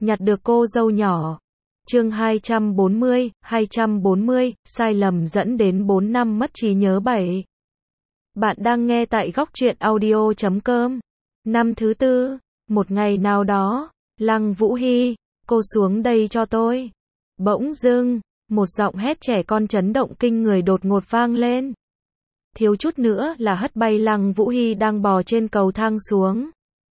nhặt được cô dâu nhỏ. Chương 240, sai lầm dẫn đến 4 năm mất trí nhớ 7. Bạn đang nghe tại góc truyện audio.com. Năm thứ tư, một ngày nào đó, Lăng Vũ Hy, cô xuống đây cho tôi. Bỗng dưng, một giọng hét trẻ con chấn động kinh người đột ngột vang lên. Thiếu chút nữa là hất bay Lăng Vũ Hy đang bò trên cầu thang xuống.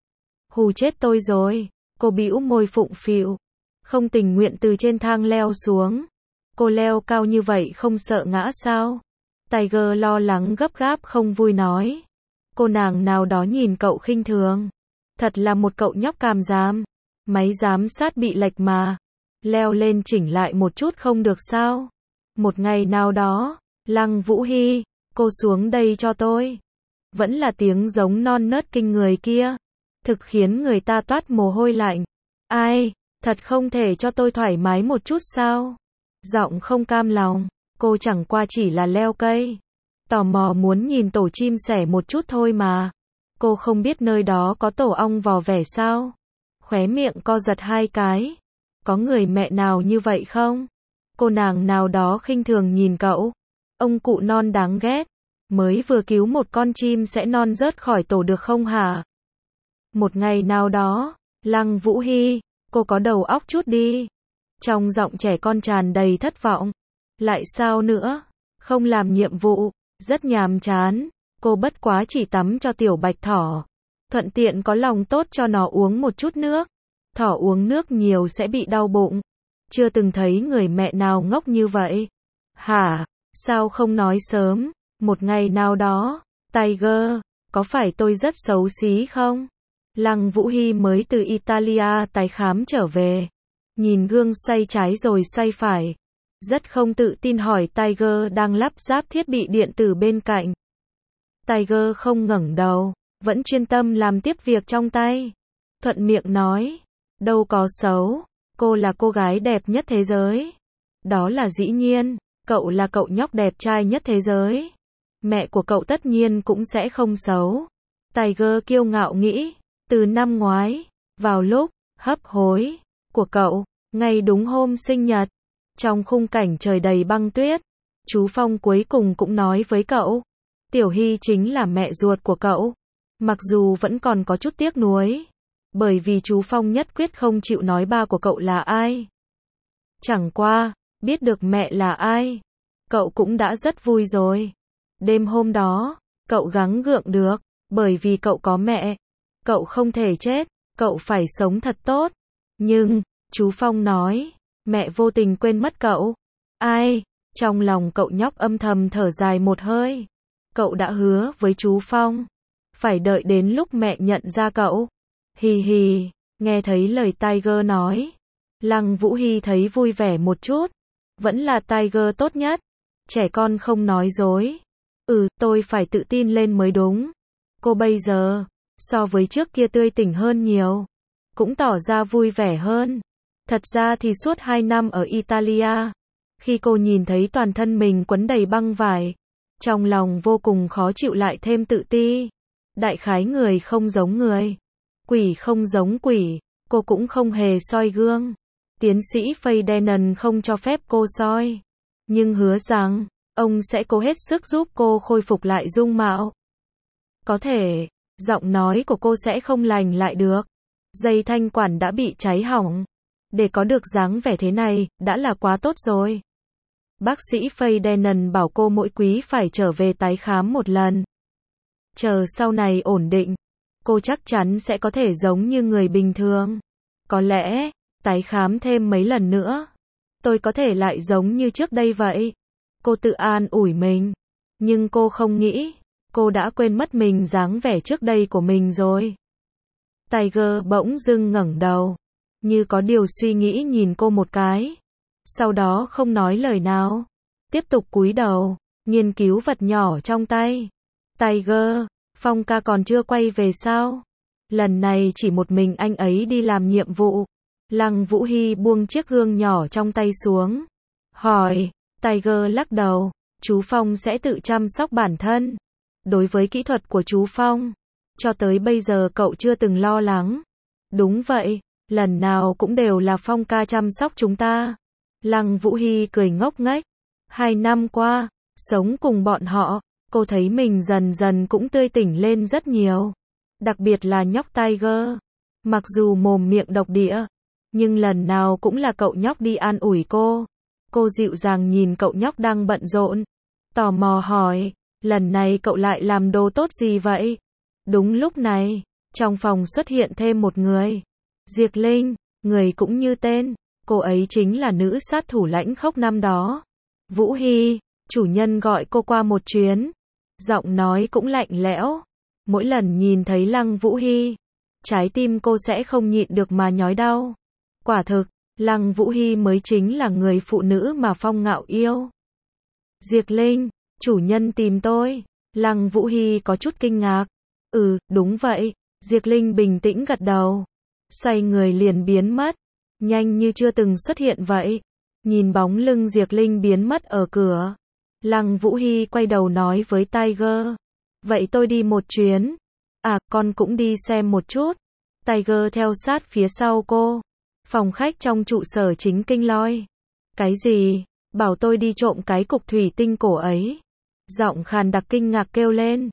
Hù chết tôi rồi, cô bĩu môi phụng phịu, không tình nguyện từ trên thang leo xuống. Cô leo cao như vậy không sợ ngã sao? Tiger lo lắng gấp gáp không vui nói. Cô nàng nào đó nhìn cậu khinh thường. Thật là một cậu nhóc càm giàm. Máy giám sát bị lệch mà. Leo lên chỉnh lại một chút không được sao? Một ngày nào đó, Lăng Vũ Hy, cô xuống đây cho tôi. Vẫn là tiếng giống non nớt kinh người kia. Thực khiến người ta toát mồ hôi lạnh. Ai, thật không thể cho tôi thoải mái một chút sao? Giọng không cam lòng, cô chẳng qua chỉ là leo cây. Tò mò muốn nhìn tổ chim sẻ một chút thôi mà. Cô không biết nơi đó có tổ ong vò vẽ sao? Khóe miệng co giật hai cái. Có người mẹ nào như vậy không? Cô nàng nào đó khinh thường nhìn cậu. Ông cụ non đáng ghét. Mới vừa cứu một con chim sẽ non rớt khỏi tổ được không hả? Một ngày nào đó, Lăng Vũ Hy, cô có đầu óc chút đi. Trong giọng trẻ con tràn đầy thất vọng. Lại sao nữa? Không làm nhiệm vụ, rất nhàm chán. Cô bất quá chỉ tắm cho tiểu bạch thỏ. Thuận tiện có lòng tốt cho nó uống một chút nước. Thỏ uống nước nhiều sẽ bị đau bụng. Chưa từng thấy người mẹ nào ngốc như vậy. Hả? Sao không nói sớm? Một ngày nào đó, Tiger, có phải tôi rất xấu xí không? Lăng Vũ Hy mới từ Italia tái khám trở về. Nhìn gương xoay trái rồi xoay phải. Rất không tự tin hỏi Tiger đang lắp ráp thiết bị điện tử bên cạnh. Tiger không ngẩng đầu, vẫn chuyên tâm làm tiếp việc trong tay. Thuận miệng nói, đâu có xấu, cô là cô gái đẹp nhất thế giới. Đó là dĩ nhiên, cậu là cậu nhóc đẹp trai nhất thế giới. Mẹ của cậu tất nhiên cũng sẽ không xấu. Tiger kiêu ngạo nghĩ, từ năm ngoái, vào lúc hấp hối của cậu, ngay đúng hôm sinh nhật, trong khung cảnh trời đầy băng tuyết, chú Phong cuối cùng cũng nói với cậu, Tiểu Hy chính là mẹ ruột của cậu. Mặc dù vẫn còn có chút tiếc nuối, bởi vì chú Phong nhất quyết không chịu nói ba của cậu là ai. Chẳng qua, biết được mẹ là ai, cậu cũng đã rất vui rồi. Đêm hôm đó, cậu gắng gượng được, bởi vì cậu có mẹ. Cậu không thể chết, cậu phải sống thật tốt. Nhưng, chú Phong nói, mẹ vô tình quên mất cậu. Ai? Trong lòng cậu nhóc âm thầm thở dài một hơi. Cậu đã hứa với chú Phong, phải đợi đến lúc mẹ nhận ra cậu. Hì hì, nghe thấy lời Tiger nói. Lăng Vũ Hy thấy vui vẻ một chút. Vẫn là Tiger tốt nhất. Trẻ con không nói dối. Tôi phải tự tin lên mới đúng. Cô bây giờ, so với trước kia tươi tỉnh hơn nhiều. Cũng tỏ ra vui vẻ hơn. Thật ra thì suốt 2 năm ở Italia, khi cô nhìn thấy toàn thân mình quấn đầy băng vải, trong lòng vô cùng khó chịu lại thêm tự ti. Đại khái người không giống người, quỷ không giống quỷ, cô cũng không hề soi gương. Tiến sĩ Faydenon không cho phép cô soi, nhưng hứa rằng, ông sẽ cố hết sức giúp cô khôi phục lại dung mạo. Có thể, giọng nói của cô sẽ không lành lại được. Dây thanh quản đã bị cháy hỏng. Để có được dáng vẻ thế này, đã là quá tốt rồi. Bác sĩ Faydenon bảo cô mỗi quý phải trở về tái khám một lần. Chờ sau này ổn định, cô chắc chắn sẽ có thể giống như người bình thường. Có lẽ, tái khám thêm mấy lần nữa, tôi có thể lại giống như trước đây vậy. Cô tự an ủi mình. Nhưng cô không nghĩ, cô đã quên mất mình dáng vẻ trước đây của mình rồi. Tiger bỗng dưng ngẩng đầu, như có điều suy nghĩ nhìn cô một cái. Sau đó không nói lời nào, tiếp tục cúi đầu, nghiên cứu vật nhỏ trong tay. Tiger, Phong ca còn chưa quay về sao? Lần này chỉ một mình anh ấy đi làm nhiệm vụ. Lăng Vũ Hy buông chiếc gương nhỏ trong tay xuống. Hỏi, Tiger lắc đầu, chú Phong sẽ tự chăm sóc bản thân. Đối với kỹ thuật của chú Phong, cho tới bây giờ cậu chưa từng lo lắng. Đúng vậy, lần nào cũng đều là Phong ca chăm sóc chúng ta. Lăng Vũ Hy cười ngốc nghếch. 2 năm qua, sống cùng bọn họ, cô thấy mình dần dần cũng tươi tỉnh lên rất nhiều. Đặc biệt là nhóc Tiger. Mặc dù mồm miệng độc địa, nhưng lần nào cũng là cậu nhóc đi an ủi cô. Cô dịu dàng nhìn cậu nhóc đang bận rộn. Tò mò hỏi, lần này cậu lại làm đồ tốt gì vậy? Đúng lúc này, trong phòng xuất hiện thêm một người. Diệc Linh, người cũng như tên, cô ấy chính là nữ sát thủ lãnh khốc năm đó. Vũ Hy, chủ nhân gọi cô qua một chuyến. Giọng nói cũng lạnh lẽo. Mỗi lần nhìn thấy Lăng Vũ Hy, trái tim cô sẽ không nhịn được mà nhói đau. Quả thực, Lăng Vũ Hy mới chính là người phụ nữ mà Phong Ngạo yêu. Diệc Linh, chủ nhân tìm tôi. Lăng Vũ Hy có chút kinh ngạc. Đúng vậy. Diệc Linh bình tĩnh gật đầu. Xoay người liền biến mất. Nhanh như chưa từng xuất hiện vậy. Nhìn bóng lưng Diệc Linh biến mất ở cửa. Lăng Vũ Hy quay đầu nói với Tiger. Vậy tôi đi một chuyến. Con cũng đi xem một chút. Tiger theo sát phía sau cô. Phòng khách trong trụ sở chính Kinh Lôi. Cái gì? Bảo tôi đi trộm cái cục thủy tinh cổ ấy. Giọng khàn đặc kinh ngạc kêu lên.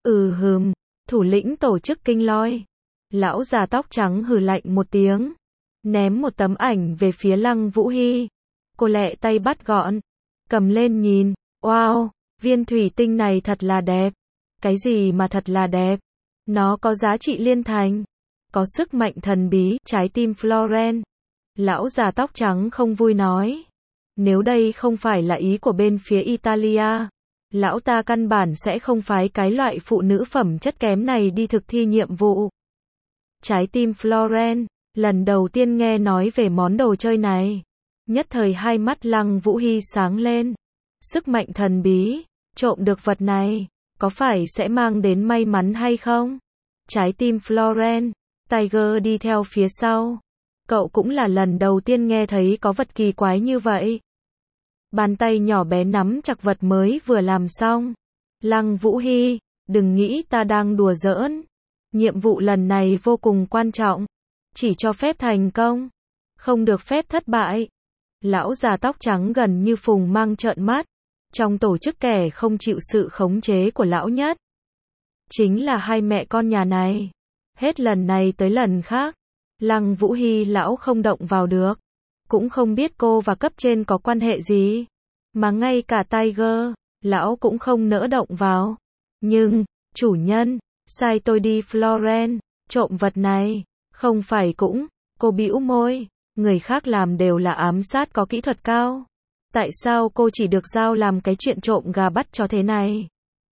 Thủ lĩnh tổ chức Kinh Lôi. Lão già tóc trắng hừ lạnh một tiếng. Ném một tấm ảnh về phía Lăng Vũ Hy. Cô lẹ tay bắt gọn. Cầm lên nhìn. Wow, viên thủy tinh này thật là đẹp. Cái gì mà thật là đẹp? Nó có giá trị liên thành. Có sức mạnh thần bí, trái tim Florence. Lão già tóc trắng không vui nói. Nếu đây không phải là ý của bên phía Italia, lão ta căn bản sẽ không phái cái loại phụ nữ phẩm chất kém này đi thực thi nhiệm vụ. Trái tim Florence, lần đầu tiên nghe nói về món đồ chơi này. Nhất thời hai mắt Lăng Vũ Hy sáng lên. Sức mạnh thần bí, trộm được vật này, có phải sẽ mang đến may mắn hay không? Trái tim Florence, Tiger đi theo phía sau. Cậu cũng là lần đầu tiên nghe thấy có vật kỳ quái như vậy. Bàn tay nhỏ bé nắm chặt vật mới vừa làm xong. Lăng Vũ Hy, đừng nghĩ ta đang đùa giỡn. Nhiệm vụ lần này vô cùng quan trọng. Chỉ cho phép thành công, không được phép thất bại. Lão già tóc trắng gần như phùng mang trợn mắt. Trong tổ chức kẻ không chịu sự khống chế của lão nhất chính là hai mẹ con nhà này. Hết lần này tới lần khác, Lăng Vũ Hy lão không động vào được. Cũng không biết cô và cấp trên có quan hệ gì. Mà ngay cả Tiger, lão cũng không nỡ động vào. Nhưng, chủ nhân, sai tôi đi Florence, trộm vật này. Không phải cũng, cô bĩu môi. Người khác làm đều là ám sát có kỹ thuật cao. Tại sao cô chỉ được giao làm cái chuyện trộm gà bắt chó thế này?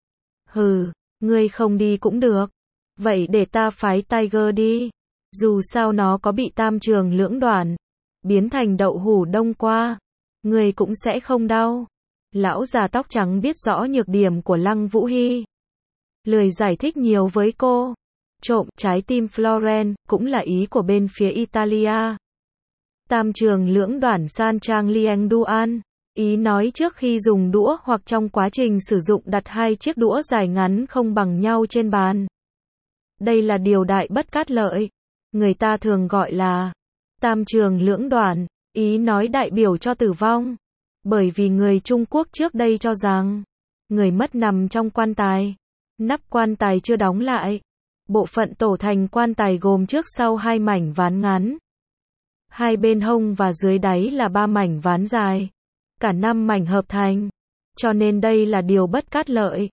Ngươi không đi cũng được. Vậy để ta phái Tiger đi. Dù sao nó có bị tam trường lưỡng đoạn, biến thành đậu hủ đông qua, ngươi cũng sẽ không đau. Lão già tóc trắng biết rõ nhược điểm của Lăng Vũ Hy. Lười giải thích nhiều với cô. Trộm trái tim Florence cũng là ý của bên phía Italia. Tam trường lưỡng đoạn san trang lieng duan. Ý nói trước khi dùng đũa hoặc trong quá trình sử dụng đặt hai chiếc đũa dài ngắn không bằng nhau trên bàn. Đây là điều đại bất cát lợi. Người ta thường gọi là tam trường lưỡng đoạn, ý nói đại biểu cho tử vong. Bởi vì người Trung Quốc trước đây cho rằng, người mất nằm trong quan tài. Nắp quan tài chưa đóng lại. Bộ phận tổ thành quan tài gồm trước sau 2 mảnh ván ngắn. Hai bên hông và dưới đáy là 3 mảnh ván dài. Cả 5 mảnh hợp thành. Cho nên đây là điều bất cát lợi.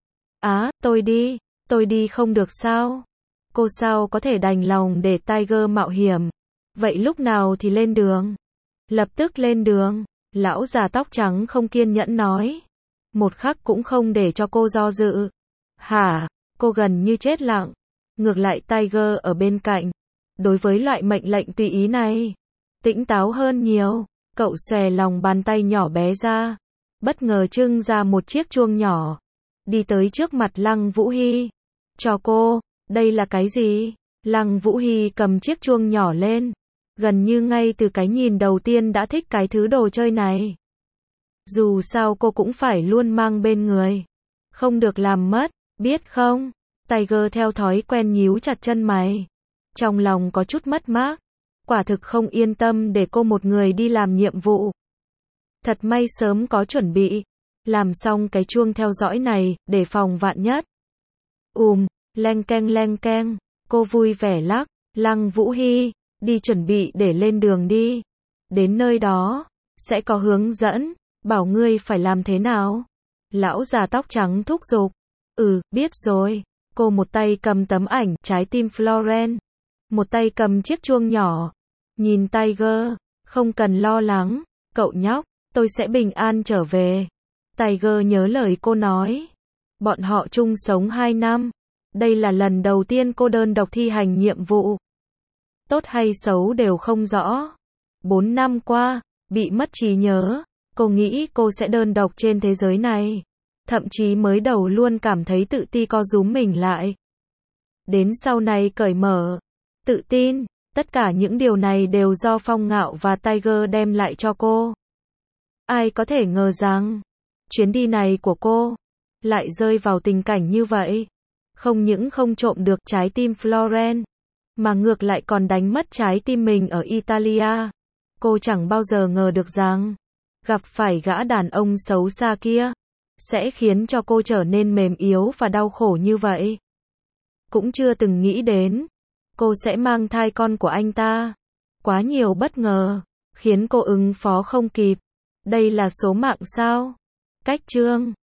Tôi đi không được sao? Cô sao có thể đành lòng để Tiger mạo hiểm? Vậy lúc nào thì lên đường? Lập tức lên đường. Lão già tóc trắng không kiên nhẫn nói. Một khắc cũng không để cho cô do dự. Cô gần như chết lặng. Ngược lại Tiger ở bên cạnh. Đối với loại mệnh lệnh tùy ý này, tỉnh táo hơn nhiều. Cậu xòe lòng bàn tay nhỏ bé ra. Bất ngờ trưng ra một chiếc chuông nhỏ. Đi tới trước mặt Lăng Vũ Hy. Cho cô, đây là cái gì? Lăng Vũ Hy cầm chiếc chuông nhỏ lên. Gần như ngay từ cái nhìn đầu tiên đã thích cái thứ đồ chơi này. Dù sao cô cũng phải luôn mang bên người. Không được làm mất, biết không? Tiger theo thói quen nhíu chặt chân mày. Trong lòng có chút mất mát. quả thực không yên tâm để cô một người đi làm nhiệm vụ. Thật may sớm có chuẩn bị, làm xong cái chuông theo dõi này, để phòng vạn nhất. Leng keng, cô vui vẻ lắc, Lăng Vũ Hy, đi chuẩn bị để lên đường đi. Đến nơi đó, sẽ có hướng dẫn, bảo ngươi phải làm thế nào. Lão già tóc trắng thúc giục. Biết rồi. Cô một tay cầm tấm ảnh, trái tim Florence. Một tay cầm chiếc chuông nhỏ. Nhìn Tiger, không cần lo lắng, cậu nhóc, tôi sẽ bình an trở về. Tiger nhớ lời cô nói. Bọn họ chung sống 2 năm. Đây là lần đầu tiên cô đơn độc thi hành nhiệm vụ. Tốt hay xấu đều không rõ. 4 năm qua, bị mất trí nhớ, cô nghĩ cô sẽ đơn độc trên thế giới này. Thậm chí mới đầu luôn cảm thấy tự ti co rúm mình lại. Đến sau này cởi mở, tự tin, tất cả những điều này đều do Phong Ngạo và Tiger đem lại cho cô. Ai có thể ngờ rằng, chuyến đi này của cô, lại rơi vào tình cảnh như vậy. Không những không trộm được trái tim Florence, mà ngược lại còn đánh mất trái tim mình ở Italia. Cô chẳng bao giờ ngờ được rằng, gặp phải gã đàn ông xấu xa kia, sẽ khiến cho cô trở nên mềm yếu và đau khổ như vậy. Cũng chưa từng nghĩ đến, cô sẽ mang thai con của anh ta. Quá nhiều bất ngờ, khiến cô ứng phó không kịp. Đây là số mạng sao? Cách chương